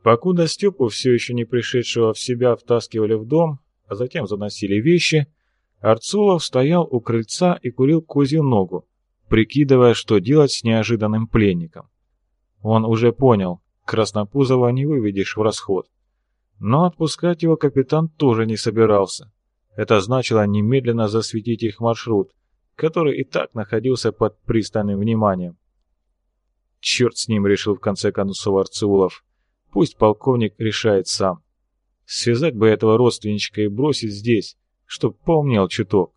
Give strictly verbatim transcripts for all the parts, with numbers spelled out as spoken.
Покуда Степу, все еще не пришедшего в себя, втаскивали в дом, а затем заносили вещи, Арцулов стоял у крыльца и курил козью ногу, прикидывая, что делать с неожиданным пленником. Он уже понял, Краснопузова не выведешь в расход. Но отпускать его капитан тоже не собирался. Это значило немедленно засветить их маршрут, который и так находился под пристальным вниманием. «Черт с ним», — решил в конце концов Арцулов. «Пусть полковник решает сам. Связать бы этого родственничка и бросить здесь, чтоб поумнел чуток».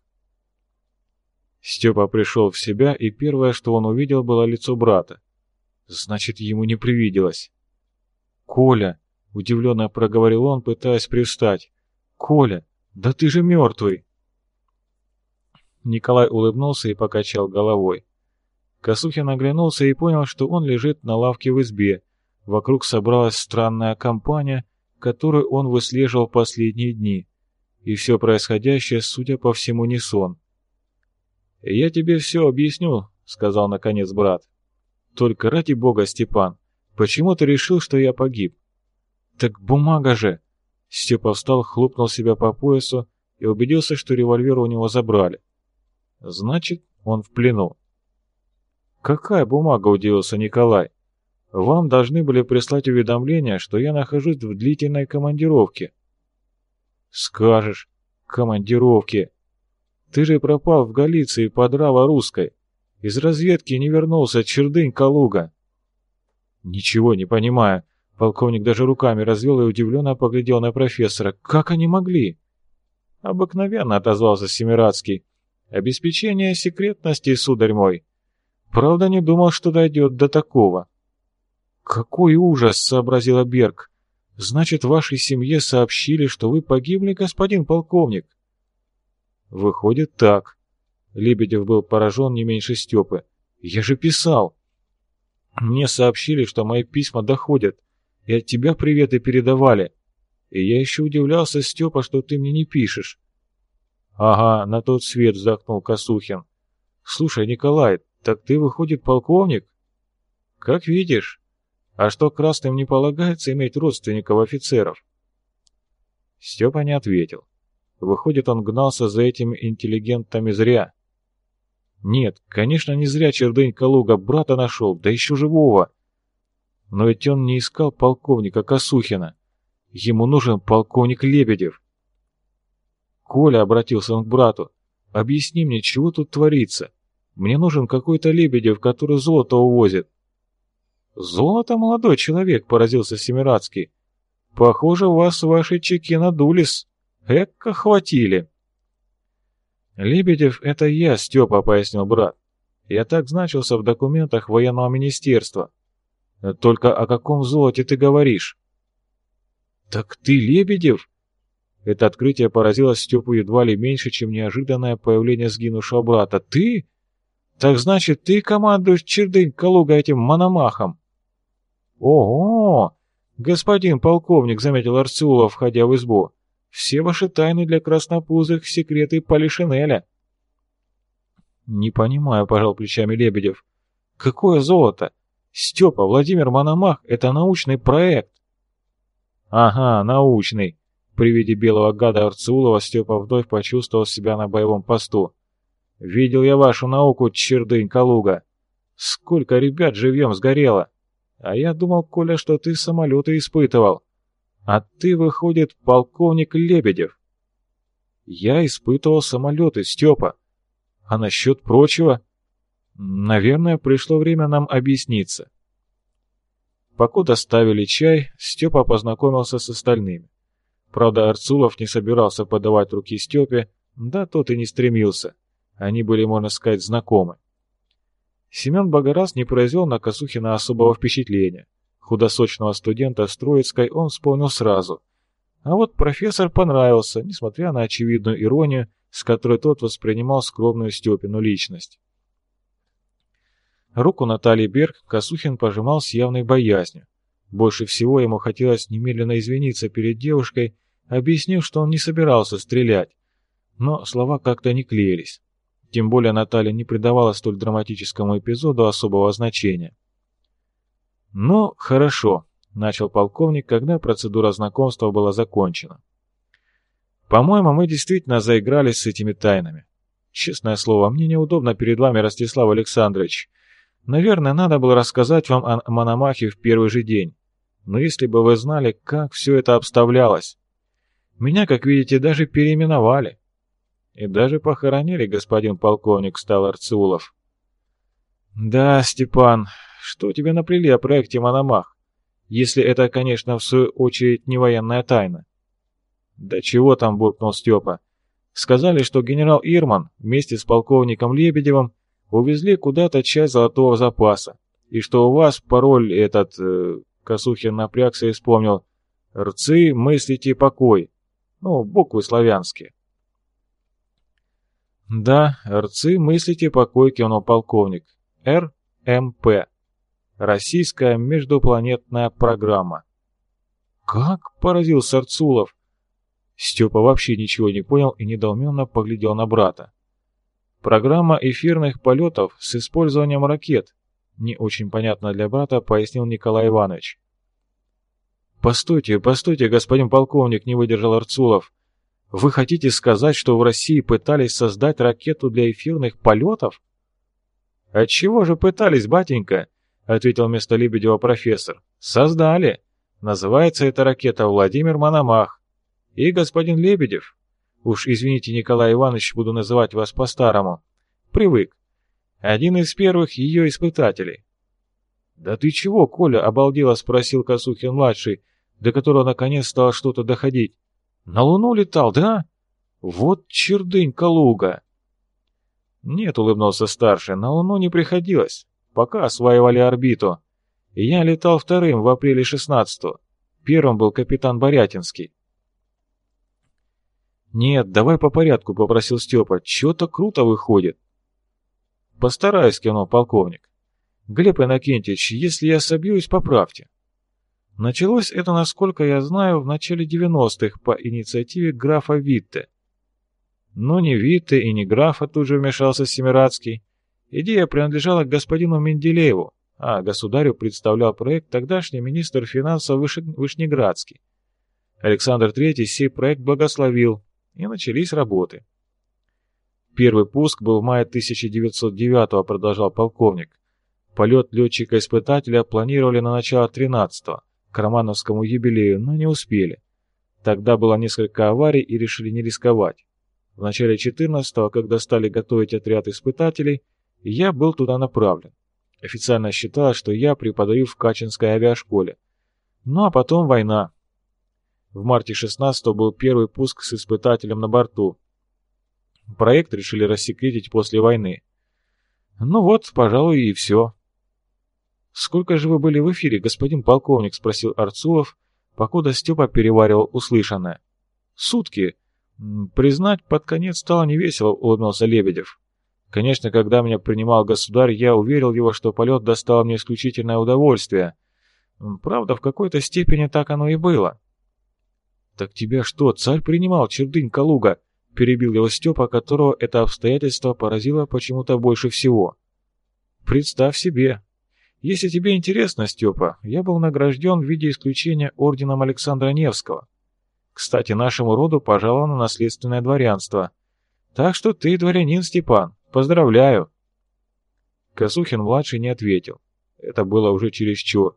Степа пришел в себя, и первое, что он увидел, было лицо брата. Значит, ему не привиделось. «Коля!» — удивленно проговорил он, пытаясь привстать. «Коля, да ты же мертвый!» Николай улыбнулся и покачал головой. Косухин оглянулся и понял, что он лежит на лавке в избе. Вокруг собралась странная компания, которую он выслеживал последние дни. И все происходящее, судя по всему, не сон. «Я тебе все объясню», — сказал наконец брат. «Только ради бога, Степан, почему ты решил, что я погиб?» «Так бумага же!» Степа встал, хлопнул себя по поясу и убедился, что револьвер у него забрали. «Значит, он в плену». «Какая бумага?» — удивился Николай. «Вам должны были прислать уведомление, что я нахожусь в длительной командировке». «Скажешь, командировке. Ты же пропал в Галиции под Раво-Русской. Из разведки не вернулся, чердынь Калуга». «Ничего не понимаю». Полковник даже руками развел и удивленно поглядел на профессора. «Как они могли?» «Обыкновенно», — отозвался Семирадский. «Обеспечение секретности, сударь мой. Правда, не думал, что дойдет до такого». «Какой ужас!» — сообразила Берг. «Значит, вашей семье сообщили, что вы погибли, господин полковник?» «Выходит так». Лебедев был поражен не меньше Степы. «Я же писал!» «Мне сообщили, что мои письма доходят, и от тебя приветы передавали. И я еще удивлялся, Степа, что ты мне не пишешь». «Ага, на тот свет», — вздохнул Косухин. «Слушай, Николай, так ты, выходит, полковник?» «Как видишь. А что, красным не полагается иметь родственников-офицеров?» Степа не ответил. Выходит, он гнался за этими интеллигентами зря. Нет, конечно, не зря чердынь Калуга брата нашел, да еще живого. Но ведь он не искал полковника Косухина. Ему нужен полковник Лебедев. «Коля», — обратился он к брату, — «объясни мне, чего тут творится? Мне нужен какой-то Лебедев, который золото увозит». «Золото, молодой человек», — поразился Семирадский. «Похоже, вас ваши чеки надулись. Эка хватили». «Лебедев — это я, Степа», — пояснил брат. «Я так значился в документах военного министерства. Только о каком золоте ты говоришь?» «Так ты Лебедев?» Это открытие поразило Степу едва ли меньше, чем неожиданное появление сгинувшего брата. «Ты? Так значит, ты командуешь чердынь Калуга этим мономахом?» «Ого! Господин полковник», — заметил Арцулов, входя в избу, — «все ваши тайны для краснопузых — секреты Полишинеля». «Не понимаю», — пожал плечами Лебедев. «Какое золото? Степа, Владимир Мономах — это научный проект». «Ага, научный». При виде белого гада Арцулова Степа вновь почувствовал себя на боевом посту. «Видел я вашу науку, чердынь Калуга. Сколько ребят живьем сгорело. А я думал, Коля, что ты самолеты испытывал. А ты, выходит, полковник Лебедев». «Я испытывал самолеты, Степа. А насчет прочего? Наверное, пришло время нам объясниться». Покуда ставили чай, Степа познакомился с остальными. Правда, Арцулов не собирался подавать руки Степе, да тот и не стремился. Они были, можно сказать, знакомы. Семен Богораз не произвел на Косухина особого впечатления. Худосочного студента с Троицкой он вспомнил сразу. А вот профессор понравился, несмотря на очевидную иронию, с которой тот воспринимал скромную Степину личность. Руку Натальи Берг Косухин пожимал с явной боязнью. Больше всего ему хотелось немедленно извиниться перед девушкой, объяснив, что он не собирался стрелять. Но слова как-то не клеились. Тем более Наталья не придавала столь драматическому эпизоду особого значения. «Ну, хорошо», — начал полковник, когда процедура знакомства была закончена. «По-моему, мы действительно заигрались с этими тайнами. Честное слово, мне неудобно перед вами, Ростислав Александрович. Наверное, надо было рассказать вам о Мономахе в первый же день. Но если бы вы знали, как все это обставлялось. Меня, как видите, даже переименовали. И даже похоронили, господин полковник, стал Арцеулов». «Да, Степан, что тебе наплели о проекте Мономах? Если это, конечно, в свою очередь не военная тайна». «Да чего там», — буркнул Степа. «Сказали, что генерал Ирман вместе с полковником Лебедевым увезли куда-то часть золотого запаса, и что у вас пароль этот...» э, Косухин напрягся и вспомнил. «Рцы, мыслите, покой». Ну, буквы славянские. «Да, рцы, мыслите, покой», — кивнул полковник. эр эм пэ. Российская междупланетная программа. «Как?» — поразился Арцулов. Степа вообще ничего не понял и недоуменно поглядел на брата. «Программа эфирных полетов с использованием ракет», — не очень понятно для брата пояснил Николай Иванович. «Постойте, постойте, господин полковник», — не выдержал Арцулов. «Вы хотите сказать, что в России пытались создать ракету для эфирных полетов?» «Отчего же пытались, батенька?» — ответил вместо Лебедева профессор. «Создали. Называется эта ракета Владимир Мономах. И господин Лебедев, уж извините, Николай Иванович, буду называть вас по-старому, привык, один из первых ее испытателей». «Да ты чего, Коля?» — обалдело спросил Косухин-младший, до которого наконец стало что-то доходить. «На Луну летал, да? Вот чердынь-калуга!» «Нет», — улыбнулся старший, — «на Луну не приходилось, пока осваивали орбиту. Я летал вторым в апреле шестнадцатого. Первым был капитан Борятинский». «Нет, давай по порядку», — попросил Степа. «Чё-то круто выходит». «Постараюсь», — кивнул полковник. «Глеб Иннокентьевич, если я собьюсь, поправьте». Началось это, насколько я знаю, в начале девяностых по инициативе графа Витте. «Ну, не Витте и не графа», — тут же вмешался Семирадский. Идея принадлежала господину Менделееву, а государю представлял проект тогдашний министр финансов Выш... Вышнеградский. Александр Третий сей проект благословил, и начались работы. «Первый пуск был в мае тысяча девятьсот девятого», — продолжал полковник. «Полет летчика-испытателя планировали на начало тринадцатого, к романовскому юбилею, но не успели. Тогда было несколько аварий и решили не рисковать. В начале четырнадцатого, когда стали готовить отряд испытателей, я был туда направлен. Официально считалось, что я преподаю в Качинской авиашколе. Ну а потом война. В марте шестнадцатого был первый пуск с испытателем на борту. Проект решили рассекретить после войны. Ну вот, пожалуй, и все». «Сколько же вы были в эфире, господин полковник?» — спросил Арцулов, покуда Степа переваривал услышанное. «Сутки. Признать, под конец стало невесело», — улыбнулся Лебедев. «Конечно, когда меня принимал государь, я уверил его, что полет доставил мне исключительное удовольствие. Правда, в какой-то степени так оно и было». «Так тебя что, царь принимал, чердынь-калуга?» — перебил его Степа, которого это обстоятельство поразило почему-то больше всего. «Представь себе. Если тебе интересно, Степа, я был награжден в виде исключения орденом Александра Невского. Кстати, нашему роду пожаловано наследственное дворянство. Так что ты дворянин, Степан. Поздравляю!» Косухин-младший не ответил. Это было уже чересчур.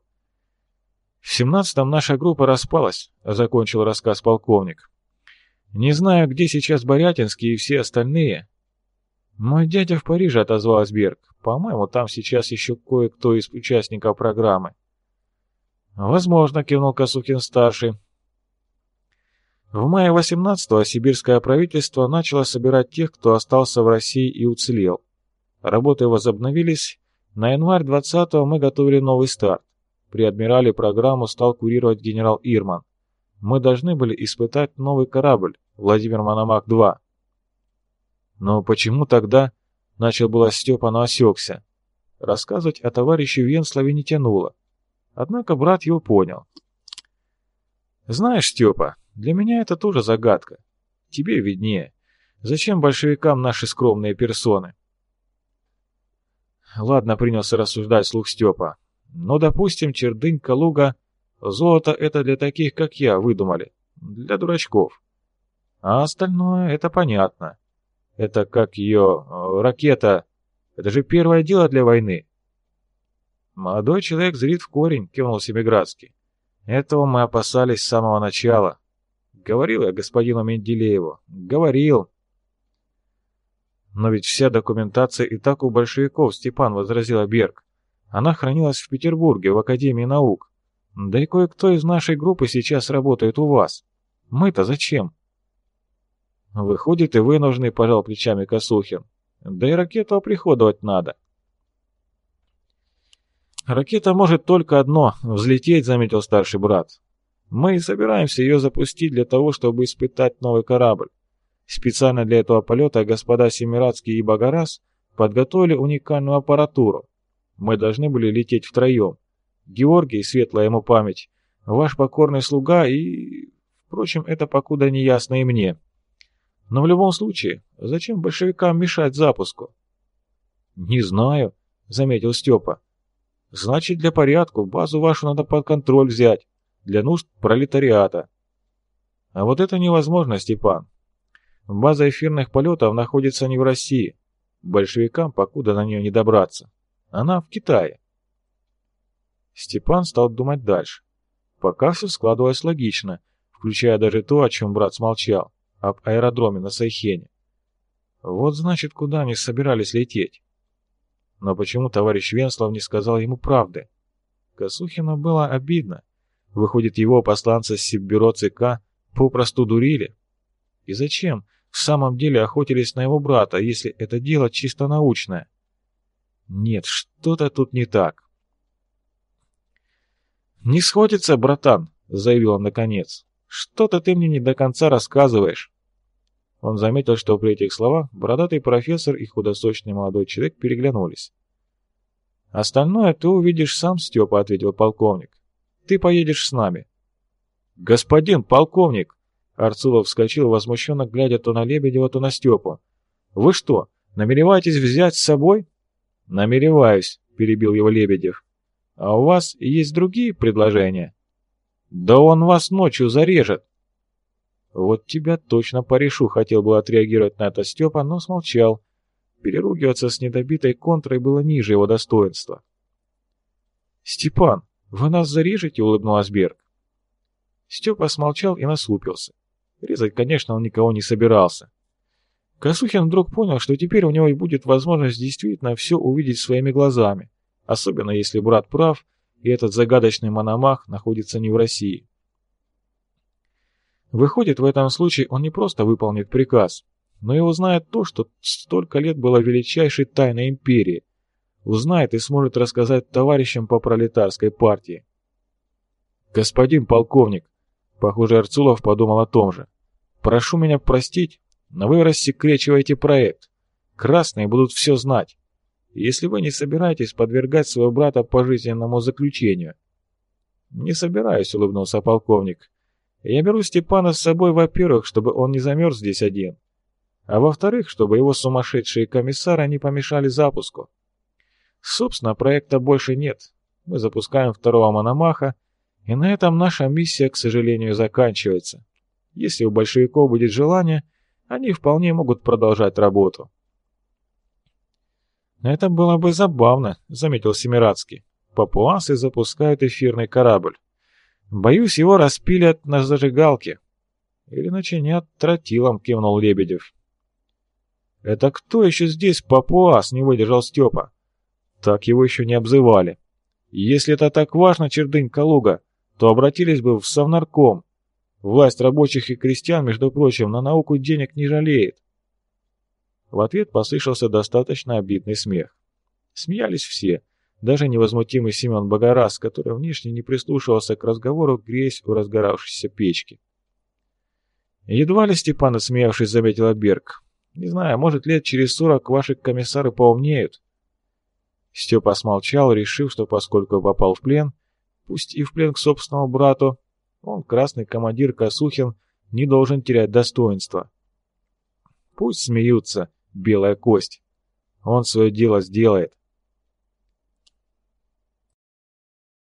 «В семнадцатом наша группа распалась», — закончил рассказ полковник. «Не знаю, где сейчас Борятинский и все остальные». «Мой дядя в Париже», — отозвалась Берг. «По-моему, там сейчас еще кое-кто из участников программы». «Возможно», — кивнул Косухин-старший. В мае восемнадцатого сибирское правительство начало собирать тех, кто остался в России и уцелел. Работы возобновились. На январь двадцатого мы готовили новый старт. При адмирале программу стал курировать генерал Ирман. Мы должны были испытать новый корабль «Владимир Мономах-два». «Но почему тогда?» — начал было Степа, но осекся. Рассказывать о товарище Венслове не тянуло. Однако брат его понял. «Знаешь, Степа, для меня это тоже загадка. Тебе виднее. Зачем большевикам наши скромные персоны?» «Ладно», — принялся рассуждать вслух Степа. «Но, допустим, чердынь-калуга Золото — это для таких, как я, выдумали. Для дурачков. А остальное — это понятно. Это как ее э, ракета. Это же первое дело для войны. Молодой человек зрит в корень, кивнул Семиградский. Этого мы опасались с самого начала. Говорил я господину Менделееву. Говорил. Но ведь вся документация и так у большевиков, Степан, возразила Берг. Она хранилась в Петербурге, в Академии наук. Да и кое-кто из нашей группы сейчас работает у вас. Мы-то зачем? Выходит, и вы нужны, пожал плечами Косухин. Да и ракету оприходовать надо. Ракета может только одно — взлететь, заметил старший брат. Мы и собираемся ее запустить для того, чтобы испытать новый корабль. Специально для этого полета господа Семирадский и Багарас подготовили уникальную аппаратуру. Мы должны были лететь втроем. Георгий, светлая ему память, ваш покорный слуга и... Впрочем, это покуда не ясно и мне. Но в любом случае, зачем большевикам мешать запуску? Не знаю, заметил Степа. Значит, для порядка базу вашу надо под контроль взять, для нужд пролетариата. А вот это невозможно, Степан. База эфирных полетов находится не в России. Большевикам покуда на нее не добраться. Она в Китае. Степан стал думать дальше. Пока все складывалось логично, включая даже то, о чем брат смолчал, об аэродроме на Сайхене. Вот значит, куда они собирались лететь. Но почему товарищ Венслов не сказал ему правды? Косухину было обидно. Выходит, его посланцы с Сиббюро ЦК попросту дурили. И зачем в самом деле охотились на его брата, если это дело чисто научное? Нет, что-то тут не так. «Не сходится, братан», — заявил он наконец. «Что-то ты мне не до конца рассказываешь». Он заметил, что при этих словах бородатый профессор и худосочный молодой человек переглянулись. «Остальное ты увидишь сам, Степа», — ответил полковник. «Ты поедешь с нами». «Господин полковник!» — Арцулов вскочил, возмущенно глядя то на Лебедева, то на Степу. «Вы что, намереваетесь взять с собой?» «Намереваюсь», — перебил его Лебедев. «А у вас есть другие предложения?» «Да он вас ночью зарежет». «Вот тебя точно порешу», — хотел бы отреагировать на это Степа, но смолчал. Переругиваться с недобитой контрой было ниже его достоинства. «Степан, вы нас зарежете?» — улыбнулась Берг. Степа смолчал и насупился. Резать, конечно, он никого не собирался. Косухин вдруг понял, что теперь у него и будет возможность действительно все увидеть своими глазами, особенно если брат прав, и этот загадочный мономах находится не в России. Выходит, в этом случае он не просто выполнит приказ, но и узнает то, что столько лет было величайшей тайной империи, узнает и сможет рассказать товарищам по пролетарской партии. «Господин полковник», — похоже, Арцулов подумал о том же, — «прошу меня простить, но вы рассекречиваете проект. Красные будут все знать, если вы не собираетесь подвергать своего брата пожизненному заключению». «Не собираюсь», — улыбнулся полковник. «Я беру Степана с собой, во-первых, чтобы он не замерз здесь один, а во-вторых, чтобы его сумасшедшие комиссары не помешали запуску. Собственно, проекта больше нет. Мы запускаем второго Мономаха, и на этом наша миссия, к сожалению, заканчивается. Если у большевиков будет желание, они вполне могут продолжать работу». «Это было бы забавно», — заметил Семирадский. «Папуасы запускают эфирный корабль. Боюсь, его распилят на зажигалке. Или начинят тротилом», — кивнул Лебедев. «Это кто еще здесь папуас?» — не выдержал Степа. «Так его еще не обзывали. Если это так важно, Чердынь-Калуга, то обратились бы в Совнарком. Власть рабочих и крестьян, между прочим, на науку денег не жалеет». В ответ послышался достаточно обидный смех. Смеялись все, даже невозмутимый Семен Багарас, который внешне не прислушивался к разговору, греясь у разгоравшейся печки. «Едва ли, Степан, отсмеявшись, заметила Берг. Не знаю, может, лет через сорок ваши комиссары поумнеют». Степа смолчал, решив, что поскольку попал в плен, пусть и в плен к собственному брату, он, красный командир Косухин, не должен терять достоинства. Пусть смеются, белая кость. Он свое дело сделает.